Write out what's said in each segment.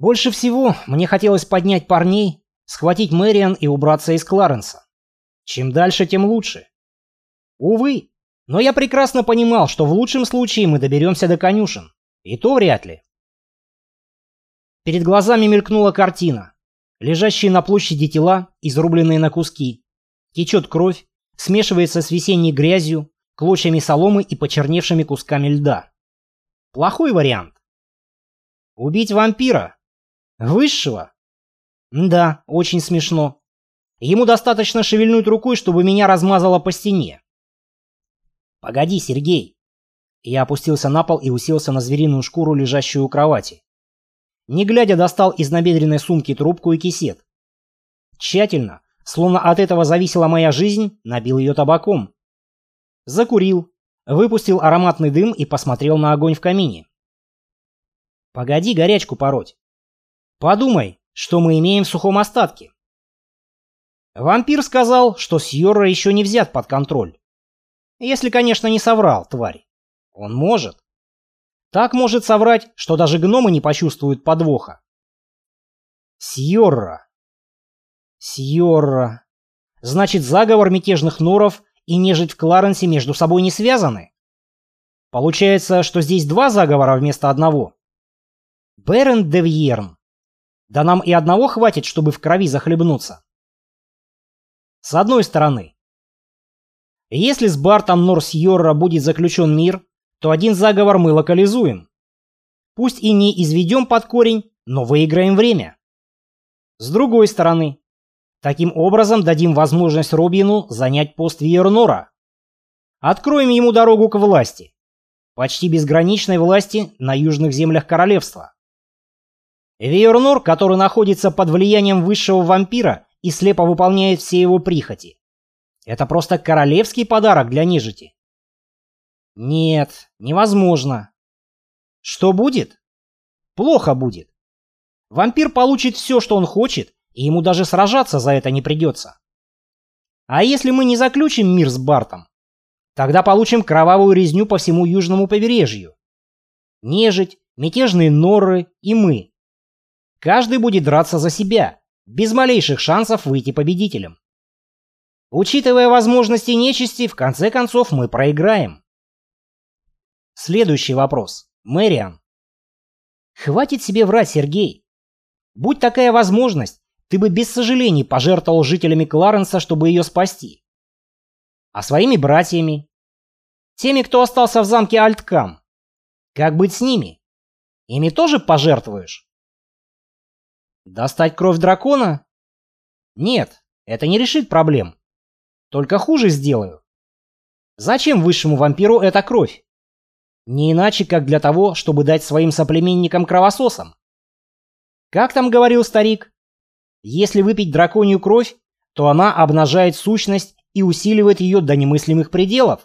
Больше всего мне хотелось поднять парней, схватить Мэриан и убраться из Кларенса. Чем дальше, тем лучше. Увы, но я прекрасно понимал, что в лучшем случае мы доберемся до конюшен. И то вряд ли. Перед глазами мелькнула картина. Лежащие на площади тела, изрубленные на куски. Течет кровь, смешивается с весенней грязью, клочьями соломы и почерневшими кусками льда. Плохой вариант. Убить вампира? Высшего? Да, очень смешно. Ему достаточно шевельнуть рукой, чтобы меня размазало по стене. Погоди, Сергей. Я опустился на пол и уселся на звериную шкуру, лежащую у кровати. Не глядя, достал из набедренной сумки трубку и кисет. Тщательно, словно от этого зависела моя жизнь, набил ее табаком. Закурил, выпустил ароматный дым и посмотрел на огонь в камине. Погоди горячку пороть. Подумай, что мы имеем в сухом остатке. Вампир сказал, что Сьорра еще не взят под контроль. Если, конечно, не соврал, тварь. Он может. Так может соврать, что даже гномы не почувствуют подвоха. Сьорра. Сьорра. Значит, заговор мятежных норов и нежить в Кларенсе между собой не связаны? Получается, что здесь два заговора вместо одного. Берен де Вьерн. Да нам и одного хватит, чтобы в крови захлебнуться. С одной стороны, если с Бартом Нор-Сьорра будет заключен мир, то один заговор мы локализуем. Пусть и не изведем под корень, но выиграем время. С другой стороны, таким образом дадим возможность Робину занять пост Виернора. Откроем ему дорогу к власти. Почти безграничной власти на южных землях королевства. Виернор, который находится под влиянием высшего вампира и слепо выполняет все его прихоти. Это просто королевский подарок для нежити. Нет, невозможно. Что будет? Плохо будет. Вампир получит все, что он хочет, и ему даже сражаться за это не придется. А если мы не заключим мир с Бартом, тогда получим кровавую резню по всему южному побережью. Нежить, мятежные норры и мы. Каждый будет драться за себя, без малейших шансов выйти победителем. Учитывая возможности нечисти, в конце концов мы проиграем. Следующий вопрос. Мэриан. Хватит себе врать, Сергей. Будь такая возможность, ты бы без сожалений пожертвовал жителями Кларенса, чтобы ее спасти. А своими братьями? Теми, кто остался в замке Альткам. Как быть с ними? Ими тоже пожертвуешь? Достать кровь дракона? Нет, это не решит проблем. Только хуже сделаю. Зачем высшему вампиру эта кровь? Не иначе, как для того, чтобы дать своим соплеменникам-кровососам. Как там говорил старик? Если выпить драконью кровь, то она обнажает сущность и усиливает ее до немыслимых пределов.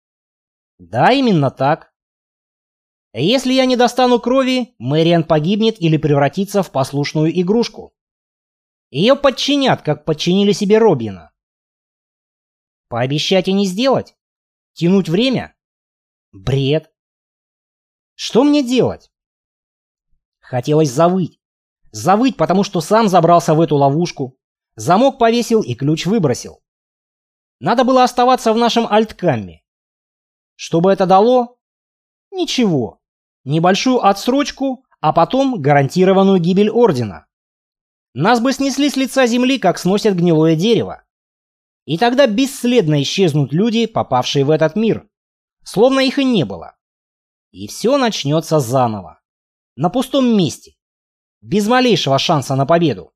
Да, именно так. Если я не достану крови, Мэриан погибнет или превратится в послушную игрушку. Ее подчинят, как подчинили себе Робина. Пообещать и не сделать? Тянуть время? Бред. Что мне делать? Хотелось завыть. Завыть, потому что сам забрался в эту ловушку. Замок повесил и ключ выбросил. Надо было оставаться в нашем Альткамме. Что бы это дало? Ничего. Небольшую отсрочку, а потом гарантированную гибель Ордена. Нас бы снесли с лица земли, как сносят гнилое дерево. И тогда бесследно исчезнут люди, попавшие в этот мир. Словно их и не было. И все начнется заново. На пустом месте. Без малейшего шанса на победу.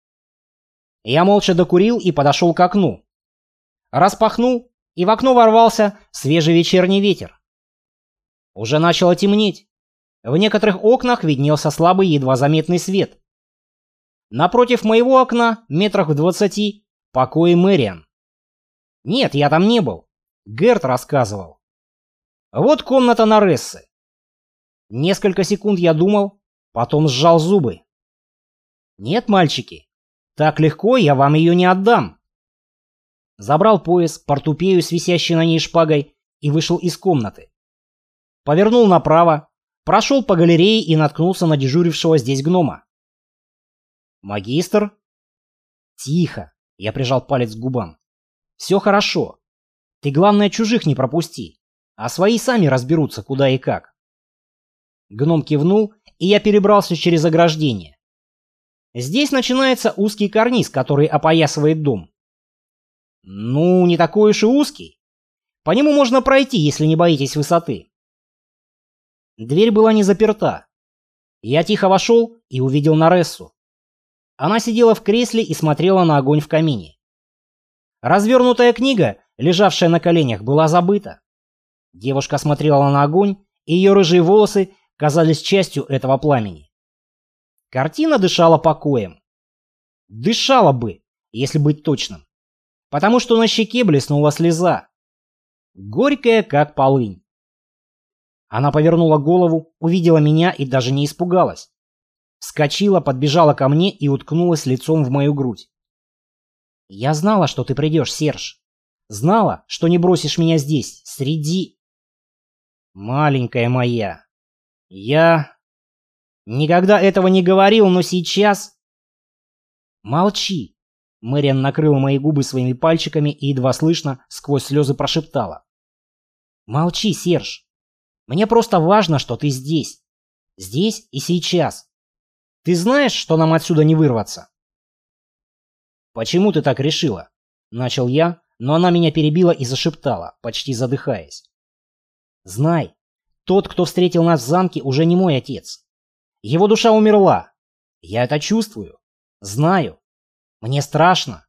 Я молча докурил и подошел к окну. Распахнул, и в окно ворвался свежий вечерний ветер. Уже начало темнеть. В некоторых окнах виднелся слабый, едва заметный свет. Напротив моего окна, метрах в 20, покои Мэриан. Нет, я там не был. Герт рассказывал. Вот комната Нарессы. Несколько секунд я думал, потом сжал зубы. Нет, мальчики, так легко я вам ее не отдам. Забрал пояс, портупею с висящей на ней шпагой и вышел из комнаты. Повернул направо, прошел по галерее и наткнулся на дежурившего здесь гнома. Магистр? Тихо. Я прижал палец к губам. Все хорошо. Ты, главное, чужих не пропусти, а свои сами разберутся, куда и как. Гном кивнул, и я перебрался через ограждение. Здесь начинается узкий карниз, который опоясывает дом. Ну, не такой уж и узкий. По нему можно пройти, если не боитесь высоты. Дверь была не заперта. Я тихо вошел и увидел Нарессу. Она сидела в кресле и смотрела на огонь в камине. Развернутая книга, лежавшая на коленях, была забыта. Девушка смотрела на огонь, и ее рыжие волосы казались частью этого пламени. Картина дышала покоем. Дышала бы, если быть точным. Потому что на щеке блеснула слеза. Горькая, как полынь. Она повернула голову, увидела меня и даже не испугалась. Вскочила, подбежала ко мне и уткнулась лицом в мою грудь. «Я знала, что ты придешь, Серж. Знала, что не бросишь меня здесь, среди...» «Маленькая моя, я никогда этого не говорил, но сейчас...» «Молчи!» Мэриан накрыла мои губы своими пальчиками и едва слышно сквозь слезы прошептала. «Молчи, Серж. Мне просто важно, что ты здесь. Здесь и сейчас. Ты знаешь, что нам отсюда не вырваться?» «Почему ты так решила?» Начал я, но она меня перебила и зашептала, почти задыхаясь. «Знай, тот, кто встретил нас в замке, уже не мой отец. Его душа умерла. Я это чувствую. Знаю. Мне страшно.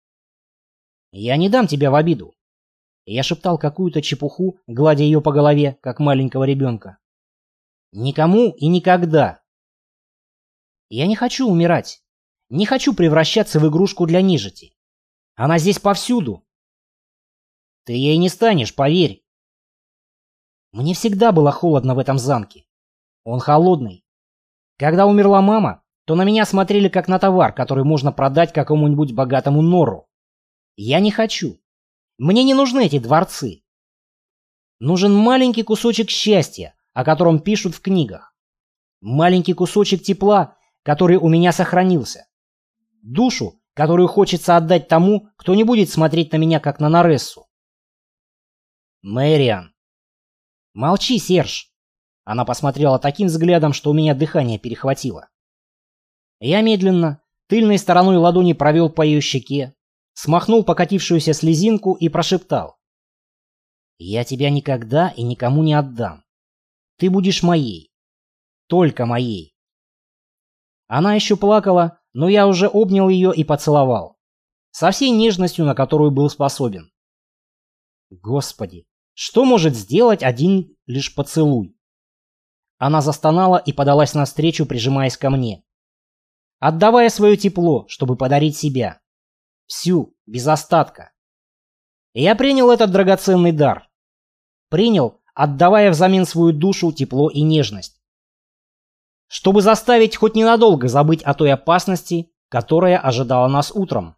Я не дам тебя в обиду». Я шептал какую-то чепуху, гладя ее по голове, как маленького ребенка. «Никому и никогда. Я не хочу умирать. Не хочу превращаться в игрушку для нежити. Она здесь повсюду. Ты ей не станешь, поверь. Мне всегда было холодно в этом замке. Он холодный. Когда умерла мама, то на меня смотрели как на товар, который можно продать какому-нибудь богатому нору. Я не хочу. Мне не нужны эти дворцы. Нужен маленький кусочек счастья, о котором пишут в книгах. Маленький кусочек тепла, который у меня сохранился. Душу, которую хочется отдать тому, кто не будет смотреть на меня, как на Нарессу. Мэриан. Молчи, Серж. Она посмотрела таким взглядом, что у меня дыхание перехватило. Я медленно, тыльной стороной ладони провел по ее щеке, смахнул покатившуюся слезинку и прошептал. «Я тебя никогда и никому не отдам. Ты будешь моей. Только моей». Она еще плакала, но я уже обнял ее и поцеловал. Со всей нежностью, на которую был способен. Господи, что может сделать один лишь поцелуй? Она застонала и подалась навстречу, прижимаясь ко мне, отдавая свое тепло, чтобы подарить себя. Всю, без остатка. И я принял этот драгоценный дар. Принял, отдавая взамен свою душу, тепло и нежность. Чтобы заставить хоть ненадолго забыть о той опасности, которая ожидала нас утром.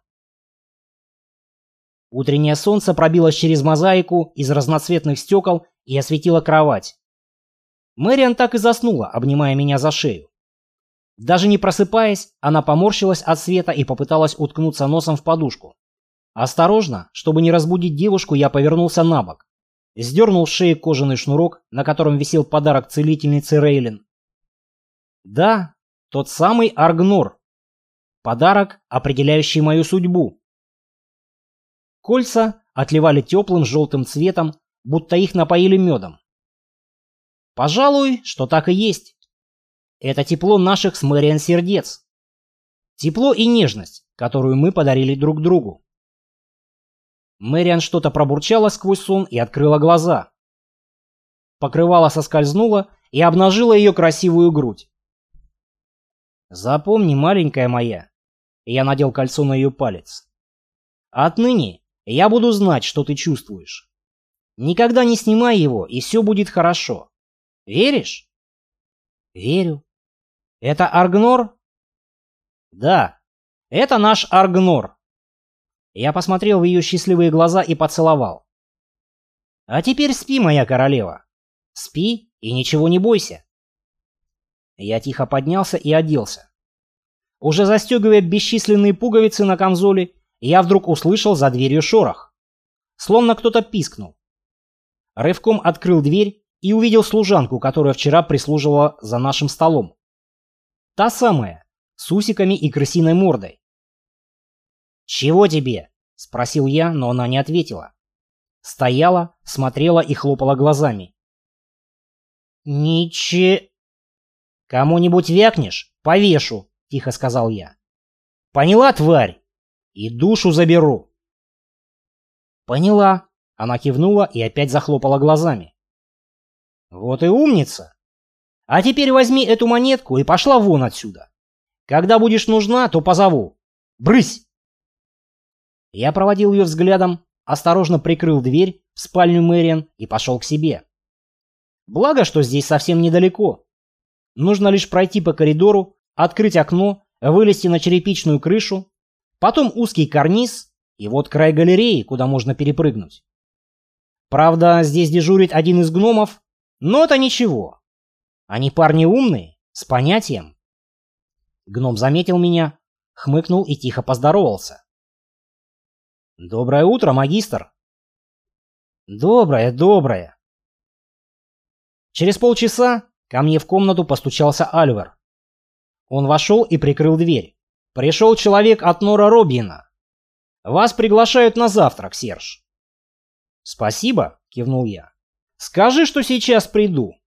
Утреннее солнце пробилось через мозаику из разноцветных стекол и осветило кровать. Мэриан так и заснула, обнимая меня за шею. Даже не просыпаясь, она поморщилась от света и попыталась уткнуться носом в подушку. Осторожно, чтобы не разбудить девушку, я повернулся на бок, сдернул с шеи кожаный шнурок, на котором висел подарок целительницы Рейлин. Да, тот самый Аргнор. Подарок, определяющий мою судьбу. Кольца отливали теплым желтым цветом, будто их напоили медом. Пожалуй, что так и есть. Это тепло наших с Мэриан сердец. Тепло и нежность, которую мы подарили друг другу. Мэриан что-то пробурчала сквозь сон и открыла глаза. Покрывало соскользнуло и обнажило ее красивую грудь. «Запомни, маленькая моя», — я надел кольцо на ее палец. «Отныне я буду знать, что ты чувствуешь. Никогда не снимай его, и все будет хорошо. Веришь?» «Верю. Это Аргнор?» «Да, это наш Аргнор». Я посмотрел в ее счастливые глаза и поцеловал. «А теперь спи, моя королева. Спи и ничего не бойся». Я тихо поднялся и оделся. Уже застегивая бесчисленные пуговицы на камзоле, я вдруг услышал за дверью шорох. Словно кто-то пискнул. Рывком открыл дверь и увидел служанку, которая вчера прислуживала за нашим столом. Та самая, с усиками и крысиной мордой. «Чего тебе?» — спросил я, но она не ответила. Стояла, смотрела и хлопала глазами. «Кому-нибудь вякнешь? Повешу», — тихо сказал я. «Поняла, тварь? И душу заберу». «Поняла», — она кивнула и опять захлопала глазами. «Вот и умница. А теперь возьми эту монетку и пошла вон отсюда. Когда будешь нужна, то позову. Брысь!» Я проводил ее взглядом, осторожно прикрыл дверь в спальню Мэриан и пошел к себе. Благо, что здесь совсем недалеко. Нужно лишь пройти по коридору, открыть окно, вылезти на черепичную крышу, потом узкий карниз и вот край галереи, куда можно перепрыгнуть. Правда, здесь дежурит один из гномов, но это ничего. Они парни умные, с понятием. Гном заметил меня, хмыкнул и тихо поздоровался. «Доброе утро, магистр!» «Доброе. Через полчаса ко мне в комнату постучался Альвар. Он вошел и прикрыл дверь. «Пришел человек от Нора Робьена. Вас приглашают на завтрак, Серж». «Спасибо», — кивнул я. «Скажи, что сейчас приду».